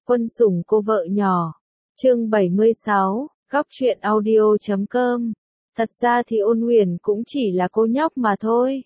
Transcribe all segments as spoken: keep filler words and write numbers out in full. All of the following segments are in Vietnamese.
Quân sủng cô vợ nhỏ. Chương bảy mươi sáu, góc truyện audio chấm com. Thật ra thì Ôn Huyền cũng chỉ là cô nhóc mà thôi.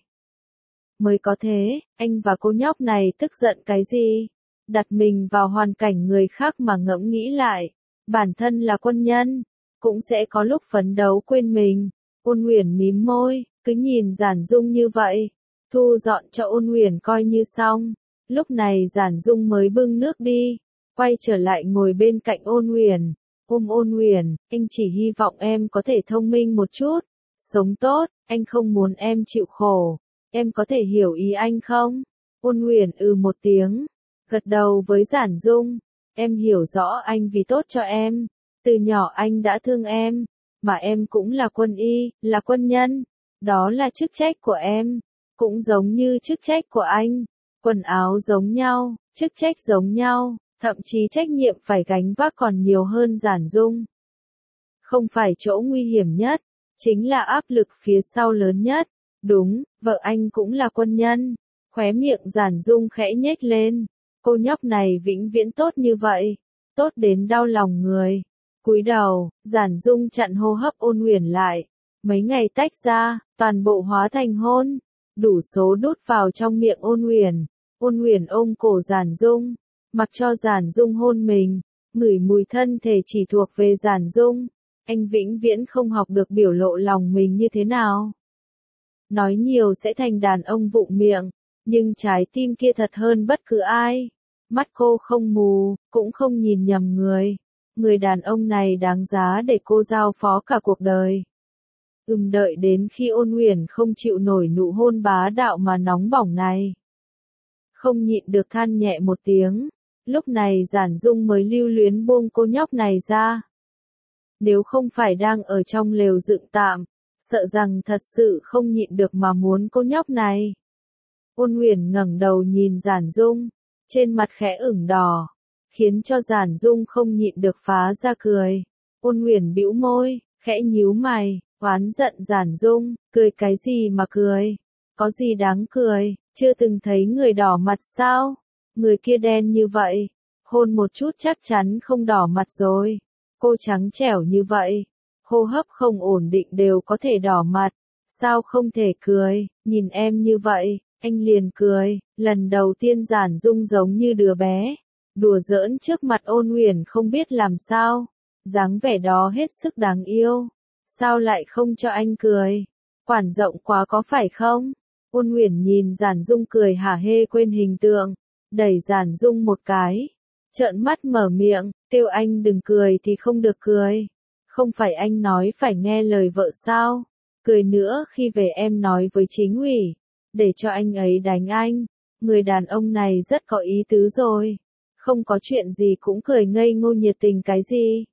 Mới có thế, anh và cô nhóc này tức giận cái gì? Đặt mình vào hoàn cảnh người khác mà ngẫm nghĩ lại. Bản thân là quân nhân, cũng sẽ có lúc phấn đấu quên mình. Ôn Huyền mím môi, cứ nhìn Giản Dung như vậy. Thu dọn cho Ôn Huyền coi như xong. Lúc này Giản Dung mới bưng nước đi. Quay trở lại ngồi bên cạnh Ôn Huyền. Ôm Ôn Huyền, anh chỉ hy vọng em có thể thông minh một chút. Sống tốt, anh không muốn em chịu khổ. Em có thể hiểu ý anh không? Ôn Huyền ừ một tiếng. Gật đầu với Giản Dung. Em hiểu rõ anh vì tốt cho em. Từ nhỏ anh đã thương em. Mà em cũng là quân y, là quân nhân. Đó là chức trách của em. Cũng giống như chức trách của anh. Quần áo giống nhau, chức trách giống nhau. Thậm chí trách nhiệm phải gánh vác còn nhiều hơn Giản Dung. Không phải chỗ nguy hiểm nhất, chính là áp lực phía sau lớn nhất. Đúng, vợ anh cũng là quân nhân. Khóe miệng Giản Dung khẽ nhếch lên. Cô nhóc này vĩnh viễn tốt như vậy. Tốt đến đau lòng người. Cúi đầu, Giản Dung chặn hô hấp Ôn Huyền lại. Mấy ngày tách ra, toàn bộ hóa thành hôn. Đủ số đút vào trong miệng Ôn Huyền. Ôn Huyền ôm cổ Giản Dung. Mặc cho Giản Dung hôn mình, ngửi mùi thân thể chỉ thuộc về Giản Dung, anh vĩnh viễn không học được biểu lộ lòng mình như thế nào. Nói nhiều sẽ thành đàn ông vụng miệng, nhưng trái tim kia thật hơn bất cứ ai. Mắt cô không mù, cũng không nhìn nhầm người. Người đàn ông này đáng giá để cô giao phó cả cuộc đời. Ừm đợi đến khi Ôn Huyền không chịu nổi nụ hôn bá đạo mà nóng bỏng này. Không nhịn được than nhẹ một tiếng. Lúc này Giản Dung mới lưu luyến buông cô nhóc này ra. Nếu không phải đang ở trong lều dựng tạm, sợ rằng thật sự không nhịn được mà muốn cô nhóc này. Ôn Huyền ngẩng đầu nhìn Giản Dung, trên mặt khẽ ửng đỏ, khiến cho Giản Dung không nhịn được phá ra cười. Ôn Huyền bĩu môi, khẽ nhíu mày, oán giận Giản Dung, cười cái gì mà cười? Có gì đáng cười, chưa từng thấy người đỏ mặt sao? Người kia đen như vậy, hôn một chút chắc chắn không đỏ mặt rồi. Cô trắng trẻo như vậy, hô hấp không ổn định đều có thể đỏ mặt. Sao không thể cười, nhìn em như vậy, anh liền cười. Lần đầu tiên Giản Dung giống như đứa bé, đùa giỡn trước mặt Ôn Huyền không biết làm sao. Dáng vẻ đó hết sức đáng yêu. Sao lại không cho anh cười? Quản rộng quá có phải không? Ôn Huyền nhìn Giản Dung cười hả hê quên hình tượng. Đẩy Giản Dung một cái, trợn mắt mở miệng, kêu anh đừng cười thì không được cười. Không phải anh nói phải nghe lời vợ sao? Cười nữa khi về em nói với chính ủy, để cho anh ấy đánh anh. Người đàn ông này rất có ý tứ rồi. Không có chuyện gì cũng cười ngây ngô nhiệt tình cái gì.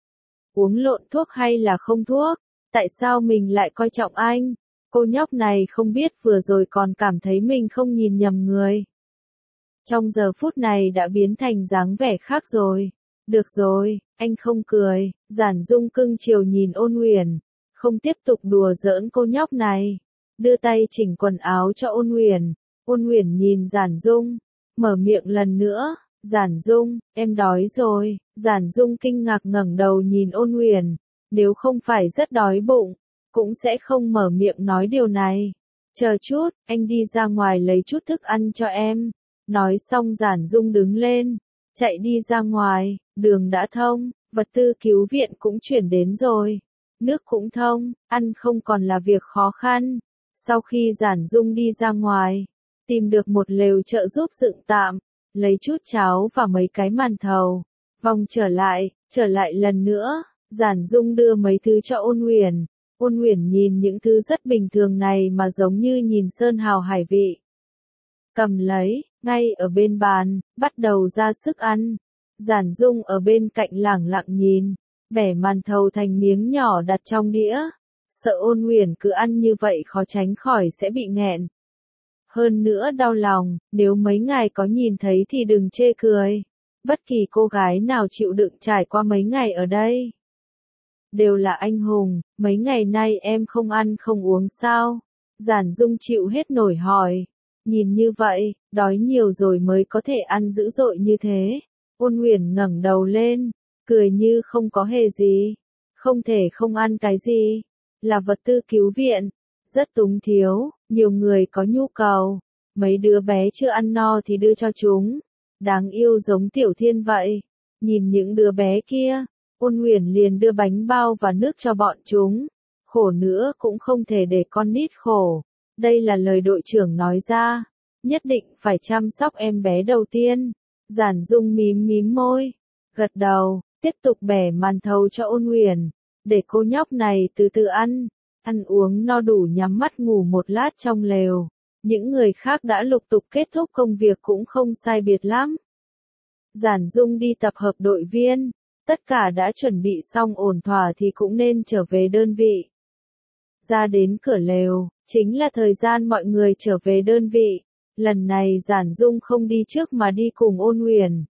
Uống lộn thuốc hay là không thuốc? Tại sao mình lại coi trọng anh? Cô nhóc này không biết vừa rồi còn cảm thấy mình không nhìn nhầm người. Trong giờ phút này đã biến thành dáng vẻ khác rồi. Được rồi, anh không cười. Giản Dung cưng chiều nhìn Ôn Huyền, không tiếp tục đùa giỡn cô nhóc này. Đưa tay chỉnh quần áo cho Ôn Huyền. Ôn Huyền nhìn Giản Dung, mở miệng lần nữa. Giản Dung, em đói rồi. Giản Dung kinh ngạc ngẩng đầu nhìn Ôn Huyền. Nếu không phải rất đói bụng, cũng sẽ không mở miệng nói điều này. Chờ chút, anh đi ra ngoài lấy chút thức ăn cho em. Nói xong Giản Dung đứng lên, chạy đi ra ngoài. Đường đã thông, vật tư cứu viện cũng chuyển đến rồi. Nước cũng thông, ăn không còn là việc khó khăn. Sau khi Giản Dung đi ra ngoài, tìm được một lều chợ giúp dựng tạm, lấy chút cháo và mấy cái màn thầu. Vòng trở lại, trở lại lần nữa, Giản Dung đưa mấy thứ cho Ôn Huyền. Ôn Huyền nhìn những thứ rất bình thường này mà giống như nhìn sơn hào hải vị. Cầm lấy, ngay ở bên bàn, bắt đầu ra sức ăn. Giản Dung ở bên cạnh lẳng lặng nhìn, bẻ màn thầu thành miếng nhỏ đặt trong đĩa. Sợ Ôn Huyền cứ ăn như vậy khó tránh khỏi sẽ bị nghẹn. Hơn nữa đau lòng, nếu mấy ngày có nhìn thấy thì đừng chê cười. Bất kỳ cô gái nào chịu đựng trải qua mấy ngày ở đây đều là anh hùng. Mấy ngày nay em không ăn không uống sao? Giản Dung chịu hết nổi hỏi. Nhìn như vậy, đói nhiều rồi mới có thể ăn dữ dội như thế. Ôn Huyền ngẩng đầu lên, cười như không có hề gì. Không thể không ăn cái gì, là vật tư cứu viện, rất túng thiếu, nhiều người có nhu cầu, mấy đứa bé chưa ăn no thì đưa cho chúng, đáng yêu giống Tiểu Thiên vậy. Nhìn những đứa bé kia, Ôn Huyền liền đưa bánh bao và nước cho bọn chúng, khổ nữa cũng không thể để con nít khổ, đây là lời đội trưởng nói ra, nhất định phải chăm sóc em bé đầu tiên. Giản Dung mím mím môi, gật đầu, tiếp tục bẻ màn thầu cho Ôn Huyền, để cô nhóc này từ từ ăn, ăn uống no đủ nhắm mắt ngủ một lát trong lều. Những người khác đã lục tục kết thúc công việc cũng không sai biệt lắm. Giản Dung đi tập hợp đội viên, tất cả đã chuẩn bị xong ổn thỏa thì cũng nên trở về đơn vị. Ra đến cửa lều, chính là thời gian mọi người trở về đơn vị. Lần này Giản Dung không đi trước mà đi cùng Ôn Huyền.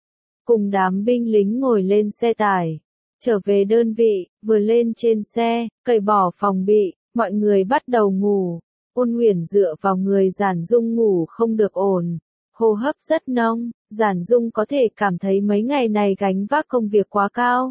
Cùng đám binh lính ngồi lên xe tải, trở về đơn vị, vừa lên trên xe, cởi bỏ phòng bị, mọi người bắt đầu ngủ. Ôn Huyền dựa vào người Giản Dung ngủ không được ổn, hô hấp rất nông, Giản Dung có thể cảm thấy mấy ngày này gánh vác công việc quá cao.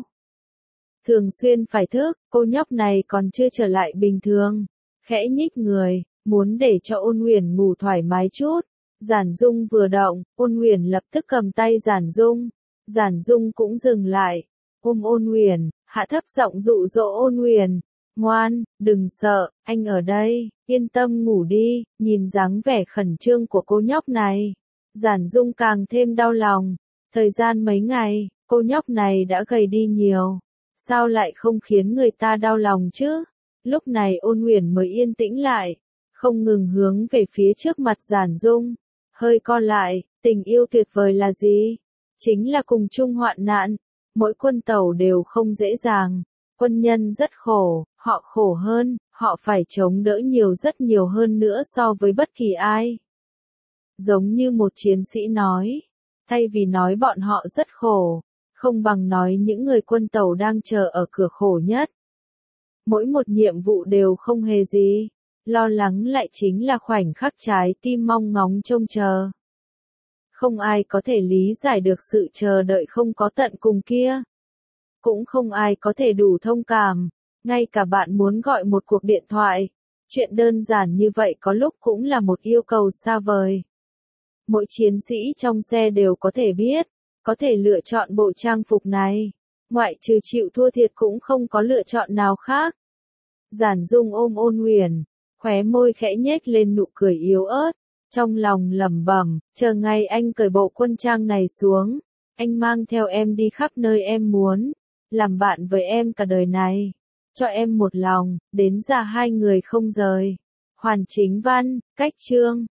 Thường xuyên phải thức, cô nhóc này còn chưa trở lại bình thường, khẽ nhích người, muốn để cho Ôn Huyền ngủ thoải mái chút. Giản Dung vừa động, Ôn Huyền lập tức cầm tay Giản Dung. Giản Dung cũng dừng lại, ôm Ôn Huyền, hạ thấp giọng dụ dỗ Ôn Huyền, ngoan, đừng sợ, anh ở đây, yên tâm ngủ đi. Nhìn dáng vẻ khẩn trương của cô nhóc này, Giản Dung càng thêm đau lòng. Thời gian mấy ngày, cô nhóc này đã gầy đi nhiều, sao lại không khiến người ta đau lòng chứ? Lúc này Ôn Huyền mới yên tĩnh lại, không ngừng hướng về phía trước mặt Giản Dung, hơi co lại. Tình yêu tuyệt vời là gì? Chính là cùng chung hoạn nạn. Mỗi quân tẩu đều không dễ dàng, quân nhân rất khổ, họ khổ hơn, họ phải chống đỡ nhiều rất nhiều hơn nữa so với bất kỳ ai. Giống như một chiến sĩ nói, thay vì nói bọn họ rất khổ, không bằng nói những người quân tẩu đang chờ ở cửa khổ nhất. Mỗi một nhiệm vụ đều không hề gì, lo lắng lại chính là khoảnh khắc trái tim mong ngóng trông chờ. Không ai có thể lý giải được sự chờ đợi không có tận cùng kia. Cũng không ai có thể đủ thông cảm, ngay cả bạn muốn gọi một cuộc điện thoại. Chuyện đơn giản như vậy có lúc cũng là một yêu cầu xa vời. Mỗi chiến sĩ trong xe đều có thể biết, có thể lựa chọn bộ trang phục này. Ngoại trừ chịu thua thiệt cũng không có lựa chọn nào khác. Giản Dung ôm Ôn Huyền, khóe môi khẽ nhếch lên nụ cười yếu ớt. Trong lòng lẩm bẩm, chờ ngày anh cởi bộ quân trang này xuống, anh mang theo em đi khắp nơi em muốn, làm bạn với em cả đời này, cho em một lòng, đến già hai người không rời. Hoàn Chính Văn, Cách Chương